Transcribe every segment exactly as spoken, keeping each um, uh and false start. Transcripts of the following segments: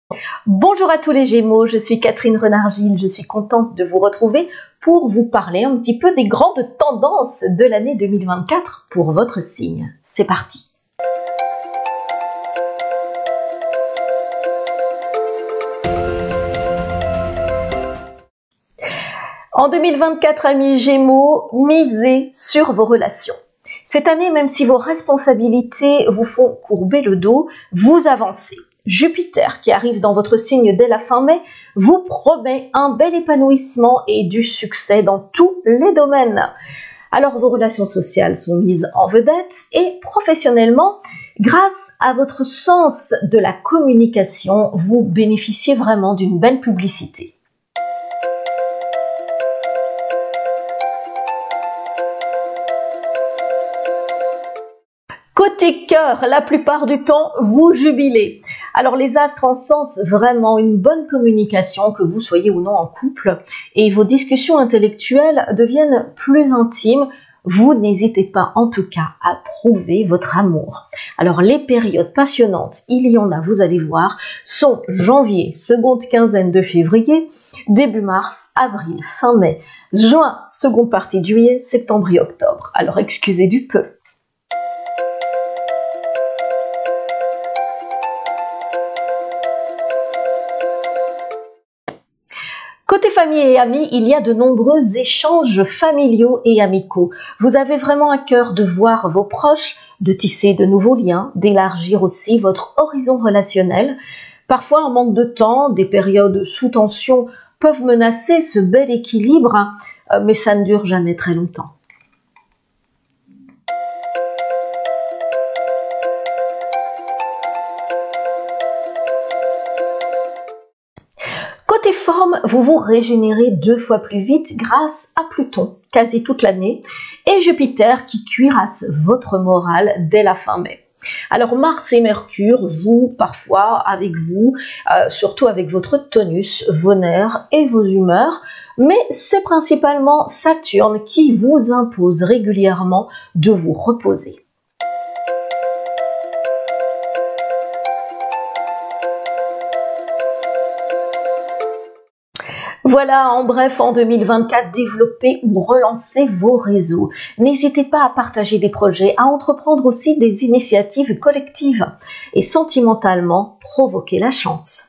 Bonjour à tous les Gémeaux, je suis Catherine Renard-Gilles, je suis contente de vous retrouver pour vous parler un petit peu des grandes tendances de l'année deux mille vingt-quatre pour votre signe. C'est parti! En deux mille vingt-quatre, amis Gémeaux, misez sur vos relations. Cette année, même si vos responsabilités vous font courber le dos, vous avancez. Jupiter, qui arrive dans votre signe dès la fin mai, vous promet un bel épanouissement et du succès dans tous les domaines. Alors vos relations sociales sont mises en vedette et professionnellement, grâce à votre sens de la communication, vous bénéficiez vraiment d'une belle publicité. Côté cœur, la plupart du temps, vous jubilez. Alors les astres encensent vraiment une bonne communication, que vous soyez ou non en couple, et vos discussions intellectuelles deviennent plus intimes. Vous n'hésitez pas en tout cas à prouver votre amour. Alors les périodes passionnantes, il y en a, vous allez voir, sont janvier, seconde quinzaine de février, début mars, avril, fin mai, juin, seconde partie de juillet, septembre et octobre. Alors excusez du peu. Côté famille et amis, il y a de nombreux échanges familiaux et amicaux. Vous avez vraiment à cœur de voir vos proches, de tisser de nouveaux liens, d'élargir aussi votre horizon relationnel. Parfois, un manque de temps, des périodes sous tension peuvent menacer ce bel équilibre, mais ça ne dure jamais très longtemps. Côté forme, vous vous régénérez deux fois plus vite grâce à Pluton, quasi toute l'année, et Jupiter qui cuirasse votre morale dès la fin mai. Alors Mars et Mercure jouent parfois avec vous, euh, surtout avec votre tonus, vos nerfs et vos humeurs, mais c'est principalement Saturne qui vous impose régulièrement de vous reposer. Voilà, en bref, en deux mille vingt-quatre, développez ou relancez vos réseaux. N'hésitez pas à partager des projets, à entreprendre aussi des initiatives collectives et sentimentalement provoquer la chance.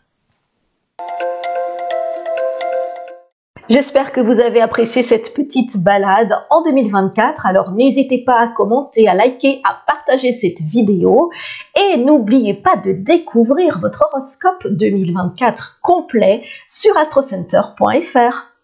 J'espère que vous avez apprécié cette petite balade en deux mille vingt-quatre. Alors n'hésitez pas à commenter, à liker, à partager cette vidéo. Et n'oubliez pas de découvrir votre horoscope deux mille vingt-quatre complet sur astrocenter point F R.